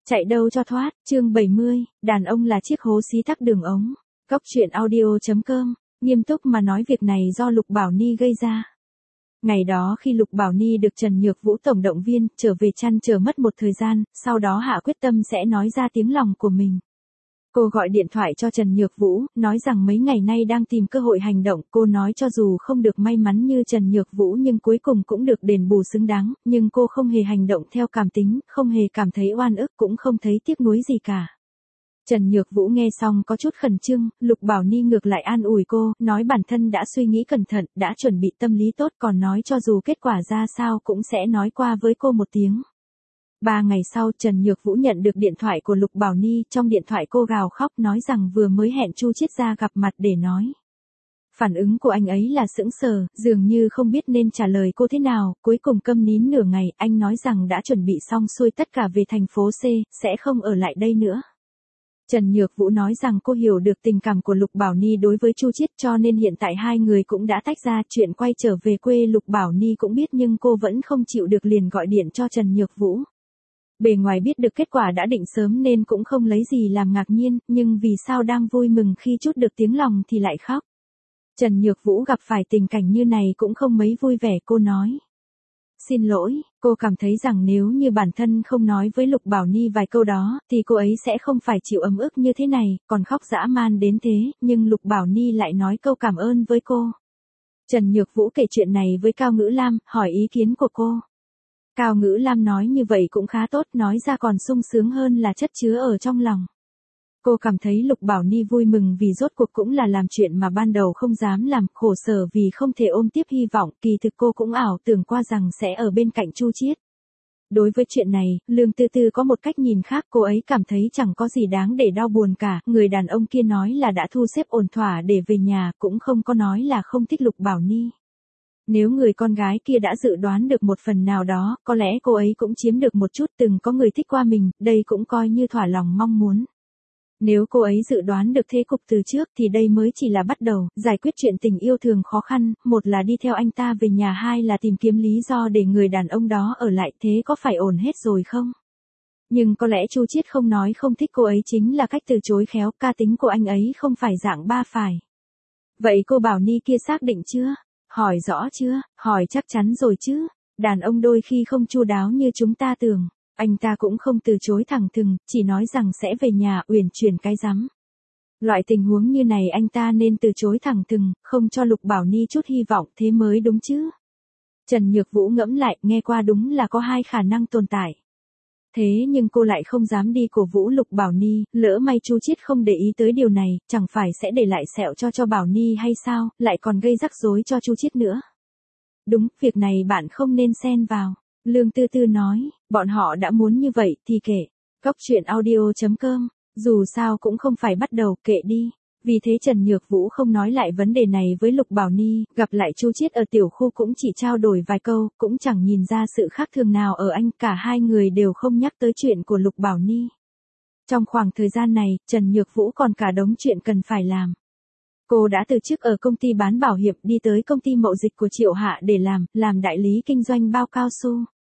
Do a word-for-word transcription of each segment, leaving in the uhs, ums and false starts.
Chạy đâu cho thoát, chương bảy mươi, đàn ông là chiếc hố xí tắc đường ống. Góc truyện audio.com, nghiêm túc mà nói việc này do Lục Bảo Ni gây ra. Ngày đó khi Lục Bảo Ni được Trần Nhược Vũ tổng động viên, trở về chăn chờ mất một thời gian, sau đó hạ quyết tâm sẽ nói ra tiếng lòng của mình. Cô gọi điện thoại cho Trần Nhược Vũ, nói rằng mấy ngày nay đang tìm cơ hội hành động. Cô nói cho dù không được may mắn như Trần Nhược Vũ nhưng cuối cùng cũng được đền bù xứng đáng, nhưng cô không hề hành động theo cảm tính, không hề cảm thấy oan ức, cũng không thấy tiếc nuối gì cả. Trần Nhược Vũ nghe xong có chút khẩn trương, Lục Bảo Ni ngược lại an ủi cô, nói bản thân đã suy nghĩ cẩn thận, đã chuẩn bị tâm lý tốt, còn nói cho dù kết quả ra sao cũng sẽ nói qua với cô một tiếng. Ba ngày sau Trần Nhược Vũ nhận được điện thoại của Lục Bảo Ni, trong điện thoại cô gào khóc nói rằng vừa mới hẹn Chu Chiết ra gặp mặt để nói. Phản ứng của anh ấy là sững sờ, dường như không biết nên trả lời cô thế nào, cuối cùng câm nín nửa ngày, anh nói rằng đã chuẩn bị xong xuôi tất cả về thành phố C, sẽ không ở lại đây nữa. Trần Nhược Vũ nói rằng cô hiểu được tình cảm của Lục Bảo Ni đối với Chu Chiết cho nên hiện tại hai người cũng đã tách ra, chuyện quay trở về quê Lục Bảo Ni cũng biết nhưng cô vẫn không chịu được liền gọi điện cho Trần Nhược Vũ. Bề ngoài biết được kết quả đã định sớm nên cũng không lấy gì làm ngạc nhiên, nhưng vì sao đang vui mừng khi chút được tiếng lòng thì lại khóc. Trần Nhược Vũ gặp phải tình cảnh như này cũng không mấy vui vẻ, cô nói. Xin lỗi, cô cảm thấy rằng nếu như bản thân không nói với Lục Bảo Ni vài câu đó, thì cô ấy sẽ không phải chịu ấm ức như thế này, còn khóc dã man đến thế, nhưng Lục Bảo Ni lại nói câu cảm ơn với cô. Trần Nhược Vũ kể chuyện này với Cao Ngữ Lam, hỏi ý kiến của cô. Cao Ngữ Lam nói như vậy cũng khá tốt, nói ra còn sung sướng hơn là chất chứa ở trong lòng. Cô cảm thấy Lục Bảo Ni vui mừng vì rốt cuộc cũng là làm chuyện mà ban đầu không dám làm, khổ sở vì không thể ôm tiếp hy vọng, kỳ thực cô cũng ảo tưởng qua rằng sẽ ở bên cạnh Chu Chiết. Đối với chuyện này, Lương Tư Tư có một cách nhìn khác, cô ấy cảm thấy chẳng có gì đáng để đau buồn cả, người đàn ông kia nói là đã thu xếp ổn thỏa để về nhà, cũng không có nói là không thích Lục Bảo Ni. Nếu người con gái kia đã dự đoán được một phần nào đó, có lẽ cô ấy cũng chiếm được một chút, từng có người thích qua mình, đây cũng coi như thỏa lòng mong muốn. Nếu cô ấy dự đoán được thế cục từ trước thì đây mới chỉ là bắt đầu, giải quyết chuyện tình yêu thường khó khăn, một là đi theo anh ta về nhà, hai là tìm kiếm lý do để người đàn ông đó ở lại, thế có phải ổn hết rồi không? Nhưng có lẽ Chu Chiết không nói không thích cô ấy chính là cách từ chối khéo, ca tính của anh ấy không phải dạng ba phải. Vậy cô Bảo Ni kia xác định chưa? Hỏi rõ chưa? Hỏi chắc chắn rồi chứ? Đàn ông đôi khi không chu đáo như chúng ta tưởng. Anh ta cũng không từ chối thẳng thừng, chỉ nói rằng sẽ về nhà, uyển chuyển cái rắm. Loại tình huống như này anh ta nên từ chối thẳng thừng, không cho Lục Bảo Ni chút hy vọng, thế mới đúng chứ. Trần Nhược Vũ ngẫm lại, nghe qua đúng là có hai khả năng tồn tại. Thế nhưng cô lại không dám đi cổ vũ Lục Bảo Ni, lỡ may Chu Chiết không để ý tới điều này, chẳng phải sẽ để lại sẹo cho cho Bảo Ni hay sao, lại còn gây rắc rối cho Chu Chiết nữa. Đúng, việc này bạn không nên xen vào. Lương Tư Tư nói, bọn họ đã muốn như vậy thì kệ. Góc truyện audio.com, dù sao cũng không phải bắt đầu, kệ đi. Vì thế Trần Nhược Vũ không nói lại vấn đề này với Lục Bảo Ni, gặp lại Chu Chiết ở tiểu khu cũng chỉ trao đổi vài câu, cũng chẳng nhìn ra sự khác thường nào ở anh, cả hai người đều không nhắc tới chuyện của Lục Bảo Ni. Trong khoảng thời gian này, Trần Nhược Vũ còn cả đống chuyện cần phải làm. Cô đã từ chức ở công ty bán bảo hiểm đi tới công ty mậu dịch của Triệu Hạ để làm, làm đại lý kinh doanh bao cao su.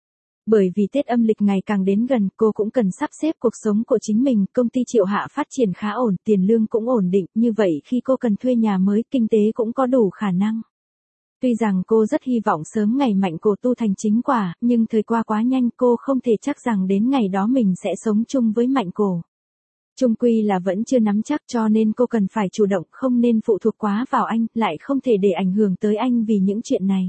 Bởi vì Tết âm lịch ngày càng đến gần, cô cũng cần sắp xếp cuộc sống của chính mình, công ty Triệu Hạ phát triển khá ổn, tiền lương cũng ổn định, như vậy khi cô cần thuê nhà mới, kinh tế cũng có đủ khả năng. Tuy rằng cô rất hy vọng sớm ngày Mạnh Cổ tu thành chính quả, nhưng thời qua quá nhanh, cô không thể chắc rằng đến ngày đó mình sẽ sống chung với Mạnh Cổ. Chung quy là vẫn chưa nắm chắc cho nên cô cần phải chủ động, không nên phụ thuộc quá vào anh, lại không thể để ảnh hưởng tới anh vì những chuyện này.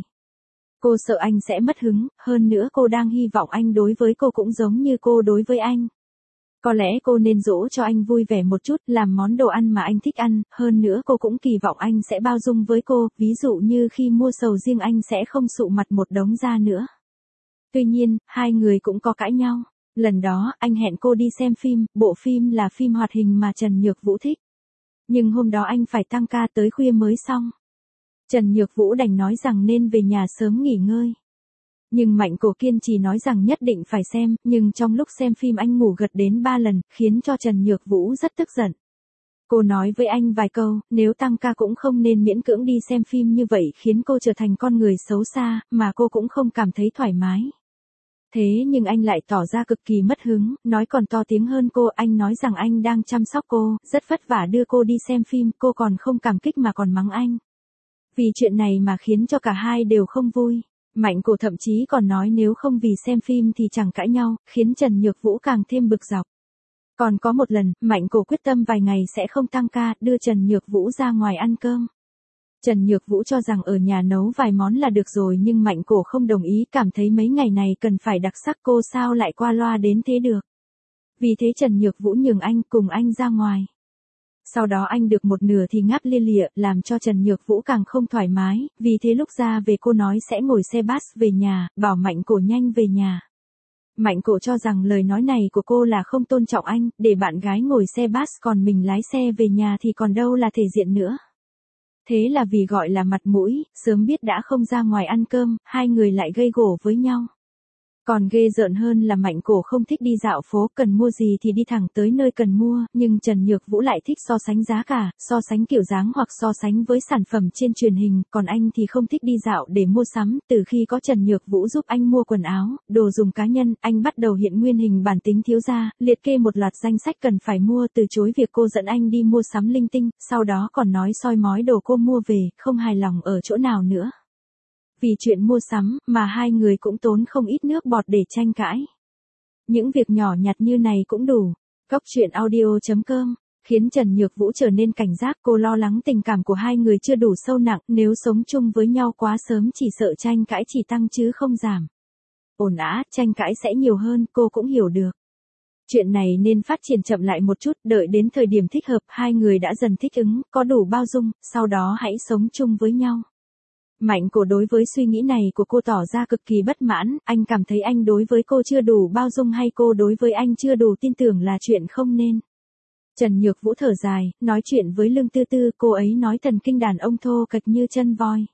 Cô sợ anh sẽ mất hứng, hơn nữa cô đang hy vọng anh đối với cô cũng giống như cô đối với anh. Có lẽ cô nên dỗ cho anh vui vẻ một chút, làm món đồ ăn mà anh thích ăn, hơn nữa cô cũng kỳ vọng anh sẽ bao dung với cô, ví dụ như khi mua sầu riêng anh sẽ không sụ mặt một đống ra nữa. Tuy nhiên, hai người cũng có cãi nhau. Lần đó, anh hẹn cô đi xem phim, bộ phim là phim hoạt hình mà Trần Nhược Vũ thích. Nhưng hôm đó anh phải tăng ca tới khuya mới xong. Trần Nhược Vũ đành nói rằng nên về nhà sớm nghỉ ngơi. Nhưng Mạnh Cổ kiên trì nói rằng nhất định phải xem, nhưng trong lúc xem phim anh ngủ gật đến ba lần, khiến cho Trần Nhược Vũ rất tức giận. Cô nói với anh vài câu, nếu tăng ca cũng không nên miễn cưỡng đi xem phim như vậy khiến cô trở thành con người xấu xa, mà cô cũng không cảm thấy thoải mái. Thế nhưng anh lại tỏ ra cực kỳ mất hứng, nói còn to tiếng hơn cô, anh nói rằng anh đang chăm sóc cô, rất vất vả đưa cô đi xem phim, cô còn không cảm kích mà còn mắng anh. Vì chuyện này mà khiến cho cả hai đều không vui. Mạnh Cổ thậm chí còn nói nếu không vì xem phim thì chẳng cãi nhau, khiến Trần Nhược Vũ càng thêm bực dọc. Còn có một lần, Mạnh Cổ quyết tâm vài ngày sẽ không tăng ca, đưa Trần Nhược Vũ ra ngoài ăn cơm. Trần Nhược Vũ cho rằng ở nhà nấu vài món là được rồi nhưng Mạnh Cổ không đồng ý, cảm thấy mấy ngày này cần phải đặc sắc, cô sao lại qua loa đến thế được. Vì thế Trần Nhược Vũ nhường anh, cùng anh ra ngoài. Sau đó anh được một nửa thì ngáp lia lịa, làm cho Trần Nhược Vũ càng không thoải mái, vì thế lúc ra về cô nói sẽ ngồi xe bus về nhà, bảo Mạnh Cổ nhanh về nhà. Mạnh Cổ cho rằng lời nói này của cô là không tôn trọng anh, để bạn gái ngồi xe bus còn mình lái xe về nhà thì còn đâu là thể diện nữa. Thế là vì gọi là mặt mũi, sớm biết đã không ra ngoài ăn cơm, hai người lại gây gổ với nhau. Còn ghê rợn hơn là Mạnh Cổ không thích đi dạo phố, cần mua gì thì đi thẳng tới nơi cần mua, nhưng Trần Nhược Vũ lại thích so sánh giá cả, so sánh kiểu dáng hoặc so sánh với sản phẩm trên truyền hình, còn anh thì không thích đi dạo để mua sắm. Từ khi có Trần Nhược Vũ giúp anh mua quần áo, đồ dùng cá nhân, anh bắt đầu hiện nguyên hình bản tính thiếu gia, liệt kê một loạt danh sách cần phải mua, từ chối việc cô dẫn anh đi mua sắm linh tinh, sau đó còn nói soi mói đồ cô mua về, không hài lòng ở chỗ nào nữa. Vì chuyện mua sắm mà hai người cũng tốn không ít nước bọt để tranh cãi. Những việc nhỏ nhặt như này cũng đủ. Cóc truyện audio chấm com khiến Trần Nhược Vũ trở nên cảnh giác, cô lo lắng tình cảm của hai người chưa đủ sâu nặng, nếu sống chung với nhau quá sớm chỉ sợ tranh cãi chỉ tăng chứ không giảm. Ổn ả, tranh cãi sẽ nhiều hơn, cô cũng hiểu được. Chuyện này nên phát triển chậm lại một chút, đợi đến thời điểm thích hợp, hai người đã dần thích ứng, có đủ bao dung, sau đó hãy sống chung với nhau. Mạnh Cổ đối với suy nghĩ này của cô tỏ ra cực kỳ bất mãn, anh cảm thấy anh đối với cô chưa đủ bao dung hay cô đối với anh chưa đủ tin tưởng là chuyện không nên. Trần Nhược Vũ thở dài, nói chuyện với Lương Tư Tư, cô ấy nói thần kinh đàn ông thô kệch như chân voi.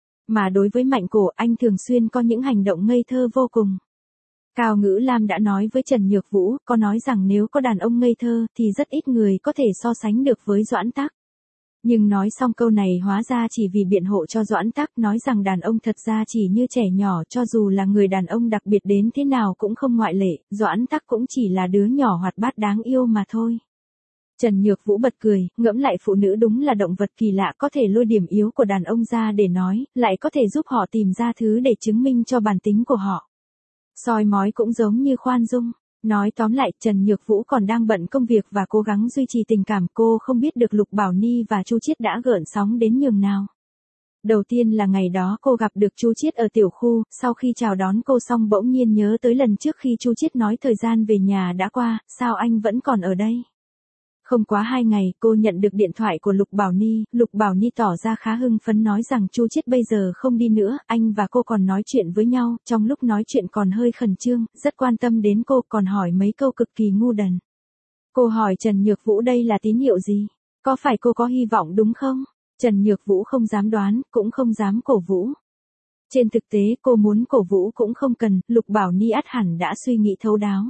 Mà đối với Mạnh Cổ, anh thường xuyên có những hành động ngây thơ vô cùng. Cao Ngữ Lam đã nói với Trần Nhược Vũ, có nói rằng nếu có đàn ông ngây thơ thì rất ít người có thể so sánh được với Doãn Tắc. Nhưng nói xong câu này hóa ra chỉ vì biện hộ cho Doãn Tắc, nói rằng đàn ông thật ra chỉ như trẻ nhỏ, cho dù là người đàn ông đặc biệt đến thế nào cũng không ngoại lệ, Doãn Tắc cũng chỉ là đứa nhỏ hoạt bát đáng yêu mà thôi. Trần Nhược Vũ bật cười, ngẫm lại phụ nữ đúng là động vật kỳ lạ, có thể lôi điểm yếu của đàn ông ra để nói, lại có thể giúp họ tìm ra thứ để chứng minh cho bản tính của họ. Soi mói cũng giống như khoan dung. Nói tóm lại, Trần Nhược Vũ còn đang bận công việc và cố gắng duy trì tình cảm, cô không biết được Lục Bảo Ni và Chu Chiết đã gợn sóng đến nhường nào. Đầu tiên là ngày đó cô gặp được Chu Chiết ở tiểu khu, sau khi chào đón cô xong bỗng nhiên nhớ tới lần trước khi Chu Chiết nói thời gian về nhà đã qua, sao anh vẫn còn ở đây? Không quá hai ngày, cô nhận được điện thoại của Lục Bảo Ni, Lục Bảo Ni tỏ ra khá hưng phấn nói rằng Chu Chiết bây giờ không đi nữa, anh và cô còn nói chuyện với nhau, trong lúc nói chuyện còn hơi khẩn trương, rất quan tâm đến cô, còn hỏi mấy câu cực kỳ ngu đần. Cô hỏi Trần Nhược Vũ đây là tín hiệu gì? Có phải cô có hy vọng đúng không? Trần Nhược Vũ không dám đoán, cũng không dám cổ vũ. Trên thực tế cô muốn cổ vũ cũng không cần, Lục Bảo Ni ắt hẳn đã suy nghĩ thấu đáo.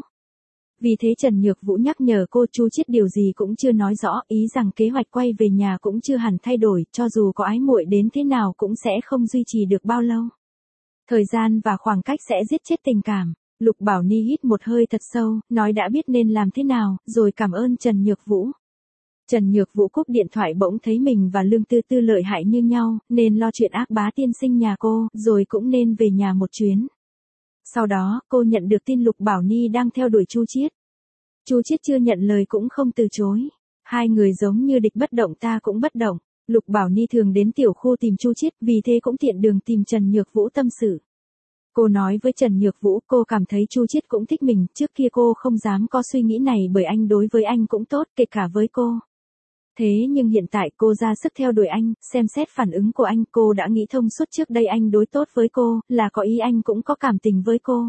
Vì thế Trần Nhược Vũ nhắc nhở cô, Chu Chiết điều gì cũng chưa nói rõ, ý rằng kế hoạch quay về nhà cũng chưa hẳn thay đổi, cho dù có ái muội đến thế nào cũng sẽ không duy trì được bao lâu. Thời gian và khoảng cách sẽ giết chết tình cảm. Lục Bảo Ni hít một hơi thật sâu, nói đã biết nên làm thế nào, rồi cảm ơn Trần Nhược Vũ. Trần Nhược Vũ cúp điện thoại bỗng thấy mình và Lương Tư Tư lợi hại như nhau, nên lo chuyện ác bá tiên sinh nhà cô, rồi cũng nên về nhà một chuyến. Sau đó, cô nhận được tin Lục Bảo Ni đang theo đuổi Chu Chiết. Chu Chiết chưa nhận lời cũng không từ chối. Hai người giống như địch bất động ta cũng bất động. Lục Bảo Ni thường đến tiểu khu tìm Chu Chiết, vì thế cũng tiện đường tìm Trần Nhược Vũ tâm sự. Cô nói với Trần Nhược Vũ, cô cảm thấy Chu Chiết cũng thích mình, trước kia cô không dám có suy nghĩ này bởi anh đối với anh cũng tốt, kể cả với cô. Thế nhưng hiện tại cô ra sức theo đuổi anh, xem xét phản ứng của anh, cô đã nghĩ thông suốt trước đây anh đối tốt với cô, là có ý anh cũng có cảm tình với cô.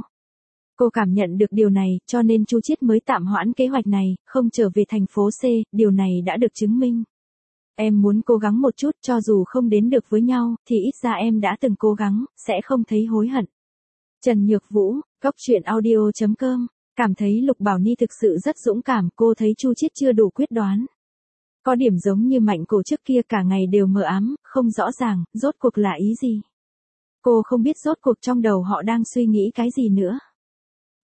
Cô cảm nhận được điều này, cho nên Chu Chiết mới tạm hoãn kế hoạch này, không trở về thành phố C, điều này đã được chứng minh. Em muốn cố gắng một chút, cho dù không đến được với nhau, thì ít ra em đã từng cố gắng, sẽ không thấy hối hận. Trần Nhược Vũ, cóc truyện audio chấm com, cảm thấy Lục Bảo Ni thực sự rất dũng cảm, cô thấy Chu Chiết chưa đủ quyết đoán. Có điểm giống như Mạnh Cổ trước kia cả ngày đều mờ ám, không rõ ràng, rốt cuộc là ý gì. Cô không biết rốt cuộc trong đầu họ đang suy nghĩ cái gì nữa.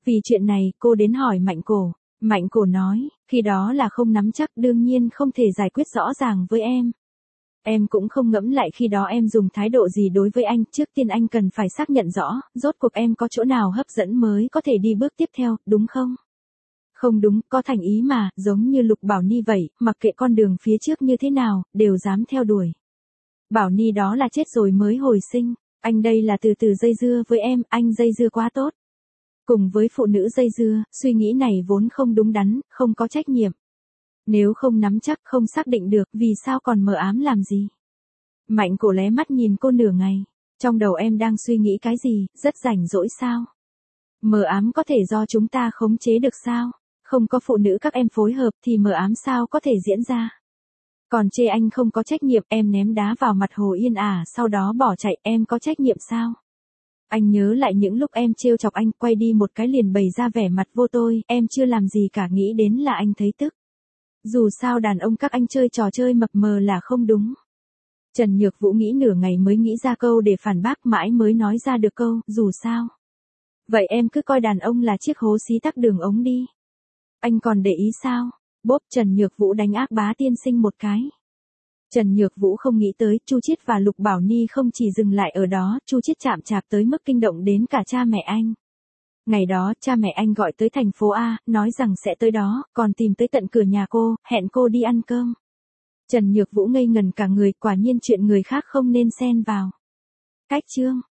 Vì chuyện này, cô đến hỏi Mạnh Cổ. Mạnh Cổ nói, khi đó là không nắm chắc, đương nhiên không thể giải quyết rõ ràng với em. Em cũng không ngẫm lại khi đó em dùng thái độ gì đối với anh, trước tiên anh cần phải xác nhận rõ, rốt cuộc em có chỗ nào hấp dẫn mới có thể đi bước tiếp theo, đúng không? Không đúng, có thành ý mà, giống như Lục Bảo Ni vậy, mặc kệ con đường phía trước như thế nào, đều dám theo đuổi. Bảo Ni đó là chết rồi mới hồi sinh, anh đây là từ từ dây dưa với em, anh dây dưa quá tốt. Cùng với phụ nữ dây dưa, suy nghĩ này vốn không đúng đắn, không có trách nhiệm. Nếu không nắm chắc, không xác định được, vì sao còn mờ ám làm gì? Mạnh Cổ lé mắt nhìn cô nửa ngày. Trong đầu em đang suy nghĩ cái gì, rất rảnh rỗi sao? Mờ ám có thể do chúng ta khống chế được sao? Không có phụ nữ các em phối hợp thì mờ ám sao có thể diễn ra? Còn chê anh không có trách nhiệm, em ném đá vào mặt Hồ Yên à, sau đó bỏ chạy, em có trách nhiệm sao? Anh nhớ lại những lúc em trêu chọc anh, quay đi một cái liền bày ra vẻ mặt vô tôi, em chưa làm gì cả, nghĩ đến là anh thấy tức. Dù sao đàn ông các anh chơi trò chơi mập mờ là không đúng. Trần Nhược Vũ nghĩ nửa ngày mới nghĩ ra câu để phản bác, mãi mới nói ra được câu, dù sao. Vậy em cứ coi đàn ông là chiếc hố xí tắc đường ống đi. Anh còn để ý sao? Bốp, Trần Nhược Vũ đánh ác bá tiên sinh một cái. Trần Nhược Vũ không nghĩ tới, Chu Chiết và Lục Bảo Ni không chỉ dừng lại ở đó, Chu Chiết chạm chạp tới mức kinh động đến cả cha mẹ anh. Ngày đó, cha mẹ anh gọi tới thành phố A, nói rằng sẽ tới đó, còn tìm tới tận cửa nhà cô, hẹn cô đi ăn cơm. Trần Nhược Vũ ngây ngần cả người, quả nhiên chuyện người khác không nên xen vào. Cách chương